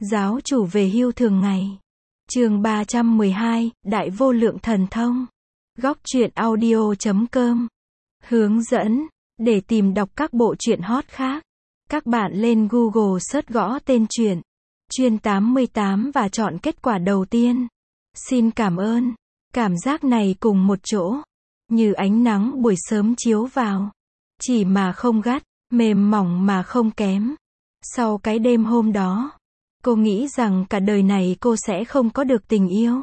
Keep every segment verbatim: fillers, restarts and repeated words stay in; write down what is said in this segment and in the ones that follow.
Giáo chủ về hưu thường ngày. Chương ba trăm mười hai, Đại vô lượng thần thông. Góc truyện audio chấm com. Hướng dẫn. Để tìm đọc các bộ truyện hot khác, các bạn lên Google search gõ tên truyện Chuyên tám mươi tám và chọn kết quả đầu tiên. Xin cảm ơn. Cảm giác này cùng một chỗ, như ánh nắng buổi sớm chiếu vào, chỉ mà không gắt, mềm mỏng mà không kém. Sau cái đêm hôm đó, cô nghĩ rằng cả đời này cô sẽ không có được tình yêu.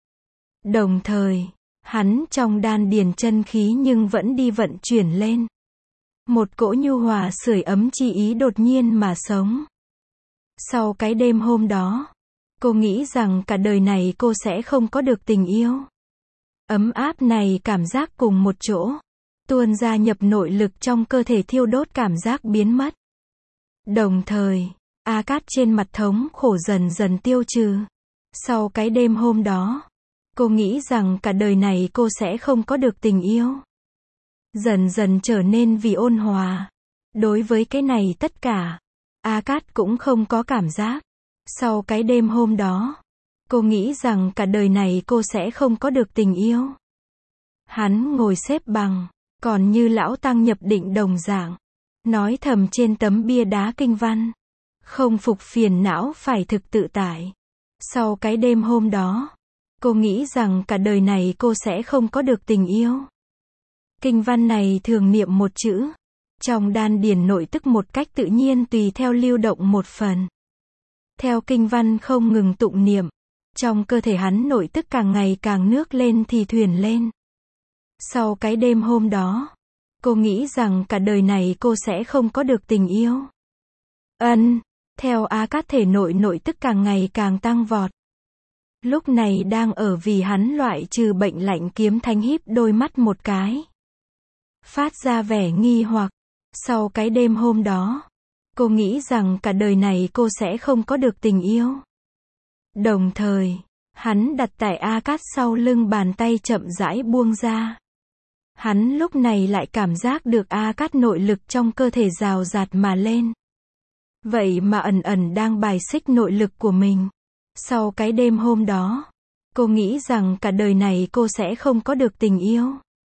Đồng thời, hắn trong đan điền chân khí nhưng vẫn đi vận chuyển lên. Một cỗ nhu hòa sưởi ấm chi ý đột nhiên mà sống. Sau cái đêm hôm đó, cô nghĩ rằng cả đời này cô sẽ không có được tình yêu. Ấm áp này cảm giác cùng một chỗ, tuôn ra nhập nội lực trong cơ thể thiêu đốt cảm giác biến mất. Đồng thời, A Cát trên mặt thống khổ dần dần tiêu trừ. Sau cái đêm hôm đó, cô nghĩ rằng cả đời này cô sẽ không có được tình yêu. Dần dần trở nên vì ôn hòa. Đối với cái này tất cả, A Cát cũng không có cảm giác. Sau cái đêm hôm đó, cô nghĩ rằng cả đời này cô sẽ không có được tình yêu. Hắn ngồi xếp bằng, còn như lão tăng nhập định đồng dạng, nói thầm trên tấm bia đá kinh văn. Không phục phiền não phải thực tự tại. Sau cái đêm hôm đó, cô nghĩ rằng cả đời này cô sẽ không có được tình yêu. Kinh văn này thường niệm một chữ, trong đan điền nội tức một cách tự nhiên tùy theo lưu động một phần. Theo kinh văn không ngừng tụng niệm, trong cơ thể hắn nội tức càng ngày càng nước lên thì thuyền lên. Sau cái đêm hôm đó, cô nghĩ rằng cả đời này cô sẽ không có được tình yêu. Ân, theo A Cát thể nội nội tức càng ngày càng tăng vọt. Lúc này đang ở vì hắn loại trừ bệnh lạnh kiếm thánh híp đôi mắt một cái, phát ra vẻ nghi hoặc. Sau cái đêm hôm đó, cô nghĩ rằng cả đời này cô sẽ không có được tình yêu. Đồng thời, hắn đặt tại A Cát sau lưng, bàn tay chậm rãi buông ra. Hắn lúc này lại cảm giác được A Cát nội lực trong cơ thể rào rạt mà lên. Vậy mà ẩn ẩn đang bài xích nội lực của mình. Sau cái đêm hôm đó, cô nghĩ rằng cả đời này cô sẽ không có được tình yêu.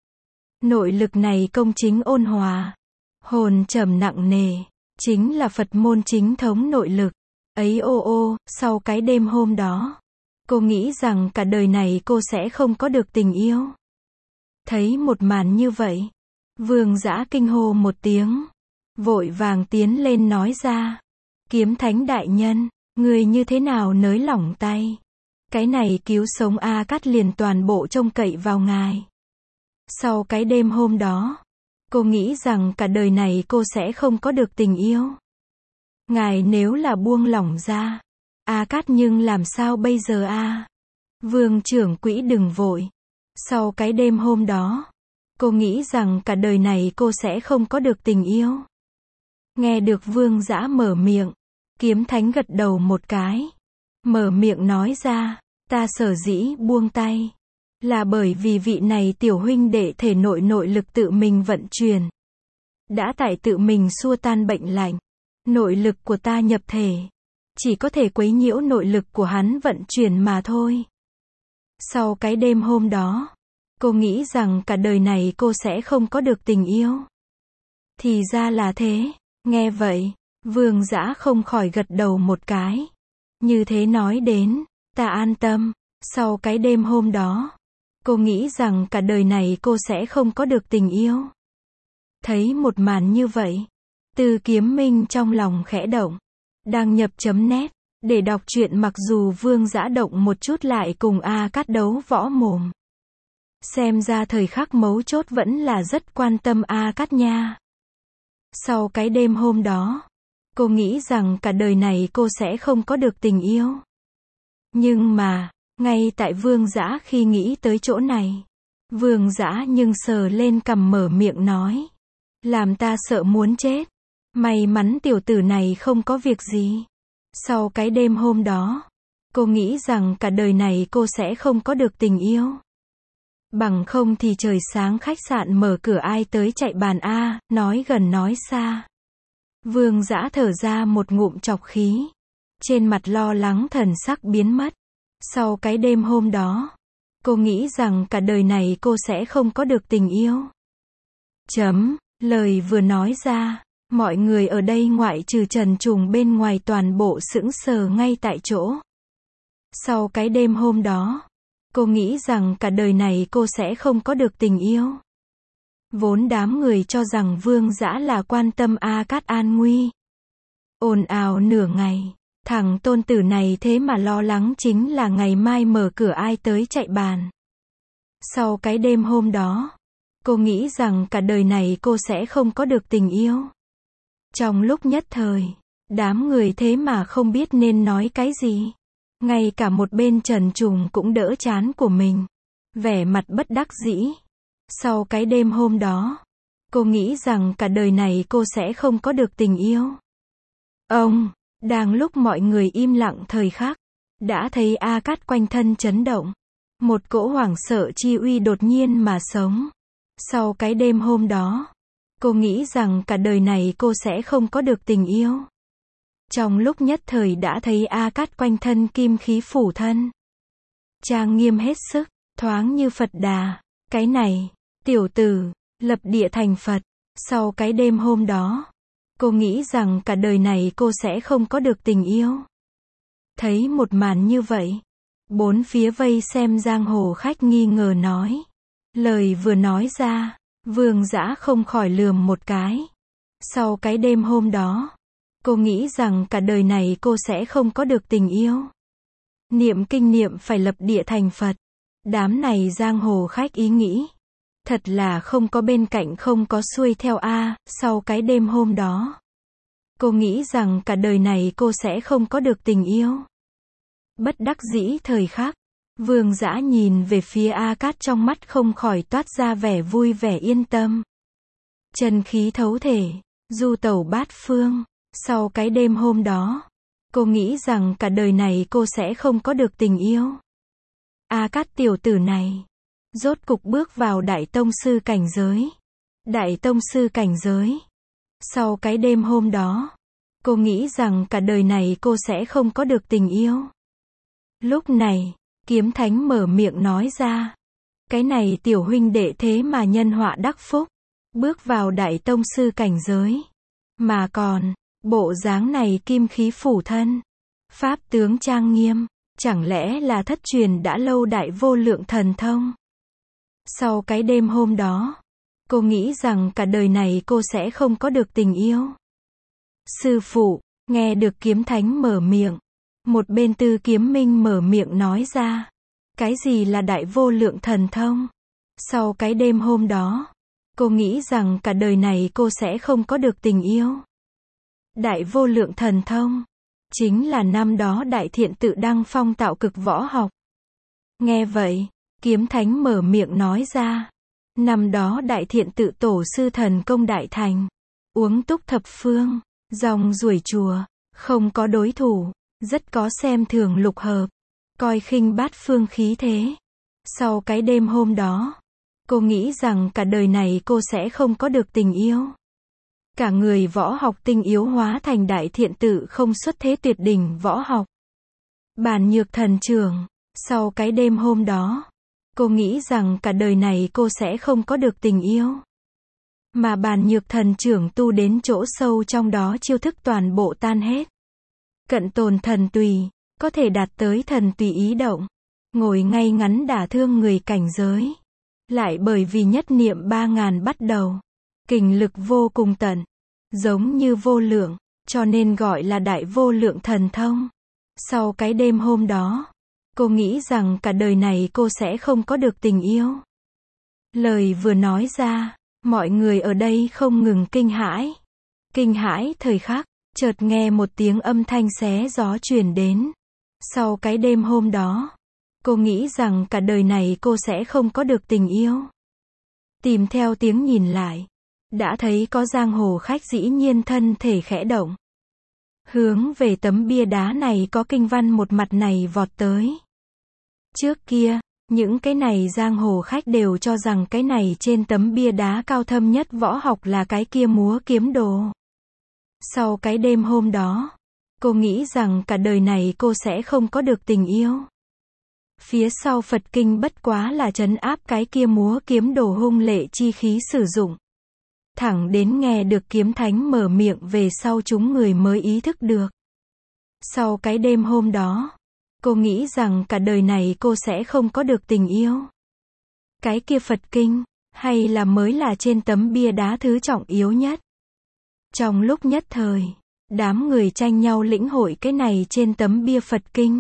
Nội lực này công chính ôn hòa, hồn trầm nặng nề, chính là Phật môn chính thống nội lực. Ấy ô ô, sau cái đêm hôm đó, cô nghĩ rằng cả đời này cô sẽ không có được tình yêu. Thấy một màn như vậy, Vương Dã kinh hô một tiếng, vội vàng tiến lên nói ra: Kiếm thánh đại nhân, người như thế nào nới lỏng tay? Cái này cứu sống A Cát liền toàn bộ trông cậy vào ngài. Sau cái đêm hôm đó, cô nghĩ rằng cả đời này cô sẽ không có được tình yêu. Ngài nếu là buông lỏng ra, A Cát nhưng làm sao bây giờ a? Vương trưởng quỹ đừng vội. Sau cái đêm hôm đó, cô nghĩ rằng cả đời này cô sẽ không có được tình yêu. Nghe được Vương Dã mở miệng, Kiếm thánh gật đầu một cái, mở miệng nói ra: Ta sở dĩ buông tay, là bởi vì vị này tiểu huynh đệ thể nội nội lực tự mình vận chuyển. Đã tại tự mình xua tan bệnh lạnh, nội lực của ta nhập thể, chỉ có thể quấy nhiễu nội lực của hắn vận chuyển mà thôi. Sau cái đêm hôm đó, cô nghĩ rằng cả đời này cô sẽ không có được tình yêu. Thì ra là thế. Nghe vậy, Vương Dã không khỏi gật đầu một cái. Như thế nói đến, ta an tâm. Sau cái đêm hôm đó, cô nghĩ rằng cả đời này cô sẽ không có được tình yêu. Thấy một màn như vậy, Từ Kiếm Minh trong lòng khẽ động. Đăng nhập chấm net, để đọc truyện mặc dù Vương Dã động một chút lại cùng A Cát đấu võ mồm. Xem ra thời khắc mấu chốt vẫn là rất quan tâm A Cát nha. Sau cái đêm hôm đó, cô nghĩ rằng cả đời này cô sẽ không có được tình yêu. Nhưng mà, ngay tại Vương Dã khi nghĩ tới chỗ này, Vương Dã nhưng sờ lên cằm mở miệng nói: Làm ta sợ muốn chết. May mắn tiểu tử này không có việc gì. Sau cái đêm hôm đó, cô nghĩ rằng cả đời này cô sẽ không có được tình yêu. Bằng không thì trời sáng khách sạn mở cửa ai tới chạy bàn a, nói gần nói xa. Vương Dã thở ra một ngụm trọc khí. Trên mặt lo lắng thần sắc biến mất. Sau cái đêm hôm đó, cô nghĩ rằng cả đời này cô sẽ không có được tình yêu. Chấm, lời vừa nói ra, mọi người ở đây ngoại trừ Trần Trùng bên ngoài toàn bộ sững sờ ngay tại chỗ. Sau cái đêm hôm đó, cô nghĩ rằng cả đời này cô sẽ không có được tình yêu. Vốn đám người cho rằng Vương Dã là quan tâm A Cát an nguy. Ồn ào nửa ngày, thằng tôn tử này thế mà lo lắng chính là ngày mai mở cửa ai tới chạy bàn. Sau cái đêm hôm đó, cô nghĩ rằng cả đời này cô sẽ không có được tình yêu. Trong lúc nhất thời, đám người thế mà không biết nên nói cái gì. Ngay cả một bên Trần Trùng cũng đỡ chán của mình, vẻ mặt bất đắc dĩ. Sau cái đêm hôm đó, cô nghĩ rằng cả đời này cô sẽ không có được tình yêu. Ông, đang lúc mọi người im lặng thời khắc, đã thấy A Cát quanh thân chấn động. Một cỗ hoảng sợ chi uy đột nhiên mà sống. Sau cái đêm hôm đó, cô nghĩ rằng cả đời này cô sẽ không có được tình yêu. Trong lúc nhất thời đã thấy A Cát quanh thân kim khí phủ thân. Trang nghiêm hết sức, thoáng như Phật Đà. Cái này, tiểu tử, lập địa thành Phật. Sau cái đêm hôm đó, cô nghĩ rằng cả đời này cô sẽ không có được tình yêu. Thấy một màn như vậy, bốn phía vây xem giang hồ khách nghi ngờ nói. Lời vừa nói ra, Vương Dã không khỏi lườm một cái. Sau cái đêm hôm đó, cô nghĩ rằng cả đời này cô sẽ không có được tình yêu. Niệm kinh niệm phải lập địa thành Phật. Đám này giang hồ khách ý nghĩ. Thật là không có bên cạnh không có xuôi theo a. Sau cái đêm hôm đó, cô nghĩ rằng cả đời này cô sẽ không có được tình yêu. Bất đắc dĩ thời khắc, Vương Dã nhìn về phía A Cát trong mắt không khỏi toát ra vẻ vui vẻ yên tâm. Chân khí thấu thể, du tẩu bát phương. Sau cái đêm hôm đó, cô nghĩ rằng cả đời này cô sẽ không có được tình yêu. A Cát tiểu tử này, rốt cục bước vào Đại Tông Sư cảnh giới. Đại Tông Sư cảnh giới. Sau cái đêm hôm đó, cô nghĩ rằng cả đời này cô sẽ không có được tình yêu. Lúc này, Kiếm Thánh mở miệng nói ra. Cái này tiểu huynh đệ thế mà nhân họa đắc phúc. Bước vào Đại Tông Sư cảnh giới. Mà còn, bộ dáng này kim khí phủ thân. Pháp tướng trang nghiêm. Chẳng lẽ là thất truyền đã lâu đại vô lượng thần thông. Sau cái đêm hôm đó, cô nghĩ rằng cả đời này cô sẽ không có được tình yêu. Sư phụ, nghe được Kiếm Thánh mở miệng. Một bên Tư Kiếm Minh mở miệng nói ra. Cái gì là đại vô lượng thần thông? Sau cái đêm hôm đó, cô nghĩ rằng cả đời này cô sẽ không có được tình yêu. Đại vô lượng thần thông, chính là năm đó Đại Thiện Tự đăng phong tạo cực võ học. Nghe vậy, Kiếm Thánh mở miệng nói ra. Năm đó Đại Thiện Tự tổ sư thần công đại thành. Uống túc thập phương, dòng ruổi chùa, không có đối thủ. Rất có xem thường lục hợp, coi khinh bát phương khí thế. Sau cái đêm hôm đó, cô nghĩ rằng cả đời này cô sẽ không có được tình yêu. Cả người võ học tinh yếu hóa thành Đại Thiện Tự không xuất thế tuyệt đỉnh võ học. Bàn Nhược Thần Trưởng. Sau cái đêm hôm đó, cô nghĩ rằng cả đời này cô sẽ không có được tình yêu. Mà Bàn Nhược Thần Trưởng tu đến chỗ sâu trong đó chiêu thức toàn bộ tan hết. Cận tồn thần tùy, có thể đạt tới thần tùy ý động. Ngồi ngay ngắn đả thương người cảnh giới. Lại bởi vì nhất niệm ba ngàn bắt đầu. Kình lực vô cùng tận. Giống như vô lượng, cho nên gọi là đại vô lượng thần thông. Sau cái đêm hôm đó, cô nghĩ rằng cả đời này cô sẽ không có được tình yêu. Lời vừa nói ra, mọi người ở đây không ngừng kinh hãi. Kinh hãi thời khắc, chợt nghe một tiếng âm thanh xé gió truyền đến. Sau cái đêm hôm đó, cô nghĩ rằng cả đời này cô sẽ không có được tình yêu. Tìm theo tiếng nhìn lại, đã thấy có giang hồ khách dĩ nhiên thân thể khẽ động. Hướng về tấm bia đá này có kinh văn một mặt này vọt tới. Trước kia, những cái này giang hồ khách đều cho rằng cái này trên tấm bia đá cao thâm nhất võ học là cái kia múa kiếm đồ. Sau cái đêm hôm đó, Cô nghĩ rằng cả đời này cô sẽ không có được tình yêu. Phía sau Phật kinh bất quá là trấn áp cái kia múa kiếm đồ hung lệ chi khí sử dụng. Thẳng đến nghe được kiếm thánh mở miệng về sau chúng người mới ý thức được. Sau cái đêm hôm đó, cô nghĩ rằng cả đời này cô sẽ không có được tình yêu. Cái kia Phật kinh, hay là mới là trên tấm bia đá thứ trọng yếu nhất. Trong lúc nhất thời, đám người tranh nhau lĩnh hội cái này trên tấm bia Phật kinh.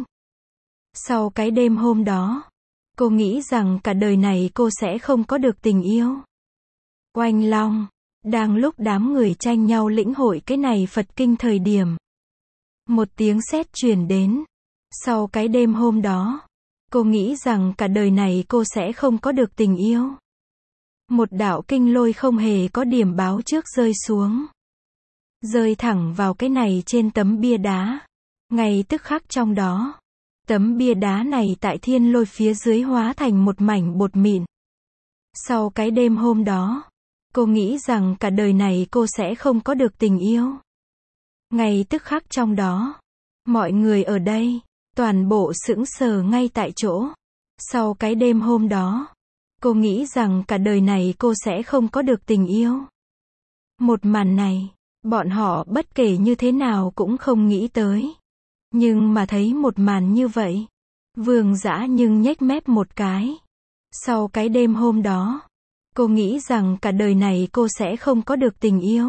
Sau cái đêm hôm đó, cô nghĩ rằng cả đời này cô sẽ không có được tình yêu. Oanh long, đang lúc đám người tranh nhau lĩnh hội cái này Phật kinh thời điểm. Một tiếng sét truyền đến. Sau cái đêm hôm đó, cô nghĩ rằng cả đời này cô sẽ không có được tình yêu. Một đạo kinh lôi không hề có điểm báo trước rơi xuống. Rơi thẳng vào cái này trên tấm bia đá. Ngay tức khắc trong đó, tấm bia đá này tại thiên lôi phía dưới hóa thành một mảnh bột mịn. Sau cái đêm hôm đó, cô nghĩ rằng cả đời này cô sẽ không có được tình yêu. Ngay tức khắc trong đó, mọi người ở đây, toàn bộ sững sờ ngay tại chỗ. Sau cái đêm hôm đó, cô nghĩ rằng cả đời này cô sẽ không có được tình yêu. Một màn này, bọn họ bất kể như thế nào cũng không nghĩ tới. Nhưng mà thấy một màn như vậy, Vương Dã nhưng nhếch mép một cái. Sau cái đêm hôm đó, cô nghĩ rằng cả đời này cô sẽ không có được tình yêu.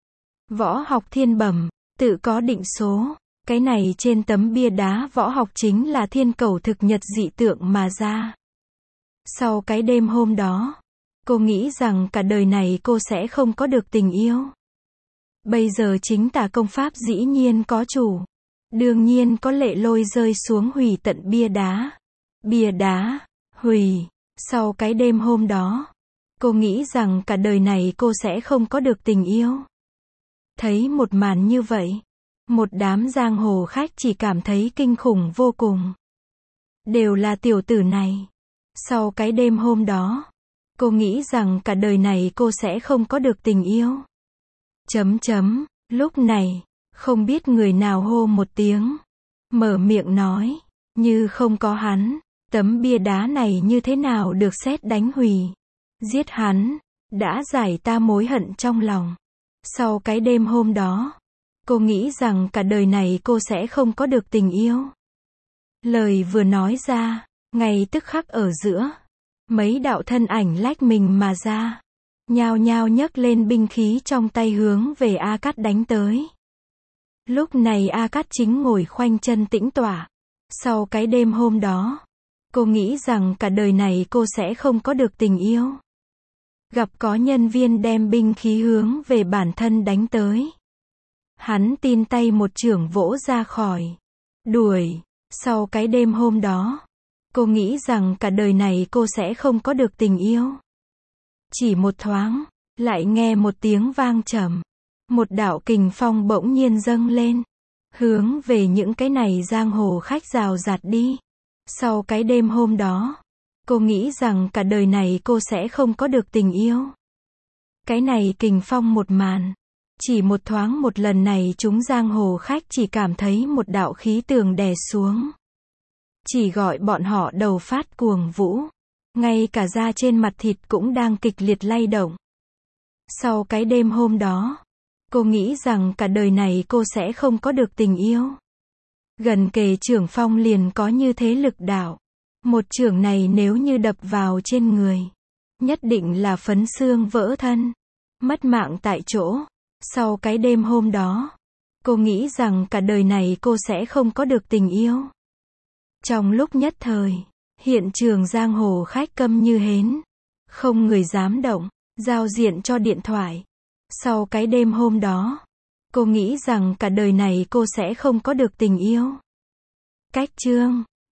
Võ học thiên bẩm, tự có định số. Cái này trên tấm bia đá võ học chính là thiên cầu thực nhật dị tượng mà ra. Sau cái đêm hôm đó, cô nghĩ rằng cả đời này cô sẽ không có được tình yêu. Bây giờ chính tà công pháp dĩ nhiên có chủ. Đương nhiên có lệ lôi rơi xuống hủy tận bia đá. Bia đá, hủy. Sau cái đêm hôm đó, cô nghĩ rằng cả đời này cô sẽ không có được tình yêu. Thấy một màn như vậy, một đám giang hồ khách chỉ cảm thấy kinh khủng vô cùng. Đều là tiểu tử này. Sau cái đêm hôm đó, cô nghĩ rằng cả đời này cô sẽ không có được tình yêu. Chấm chấm, lúc này, không biết người nào hô một tiếng. Mở miệng nói, như không có hắn, tấm bia đá này như thế nào được sét đánh hủy. Giết hắn, đã giải ta mối hận trong lòng. Sau cái đêm hôm đó, cô nghĩ rằng cả đời này cô sẽ không có được tình yêu. Lời vừa nói ra, ngay tức khắc ở giữa, mấy đạo thân ảnh lách mình mà ra, nhao nhao nhấc lên binh khí trong tay hướng về A Cát đánh tới. Lúc này A Cát chính ngồi khoanh chân tĩnh tọa. Sau cái đêm hôm đó, cô nghĩ rằng cả đời này cô sẽ không có được tình yêu. Gặp có nhân viên đem binh khí hướng về bản thân đánh tới. Hắn tin tay một chưởng vỗ ra khỏi. Đuổi. Sau cái đêm hôm đó, cô nghĩ rằng cả đời này cô sẽ không có được tình yêu. Chỉ một thoáng, lại nghe một tiếng vang trầm. Một đạo kình phong bỗng nhiên dâng lên. Hướng về những cái này giang hồ khách rào rạt đi. Sau cái đêm hôm đó, cô nghĩ rằng cả đời này cô sẽ không có được tình yêu. Cái này kình phong một màn. Chỉ một thoáng một lần này chúng giang hồ khách chỉ cảm thấy một đạo khí tường đè xuống. Chỉ gọi bọn họ đầu phát cuồng vũ. Ngay cả da trên mặt thịt cũng đang kịch liệt lay động. Sau cái đêm hôm đó, cô nghĩ rằng cả đời này cô sẽ không có được tình yêu. Gần kề chưởng phong liền có như thế lực đạo. Một chưởng này nếu như đập vào trên người, nhất định là phấn xương vỡ thân, mất mạng tại chỗ. Sau cái đêm hôm đó, cô nghĩ rằng cả đời này cô sẽ không có được tình yêu. Trong lúc nhất thời, hiện trường giang hồ khách câm như hến. Không người dám động, giao diện cho điện thoại. Sau cái đêm hôm đó, cô nghĩ rằng cả đời này cô sẽ không có được tình yêu. Cách chương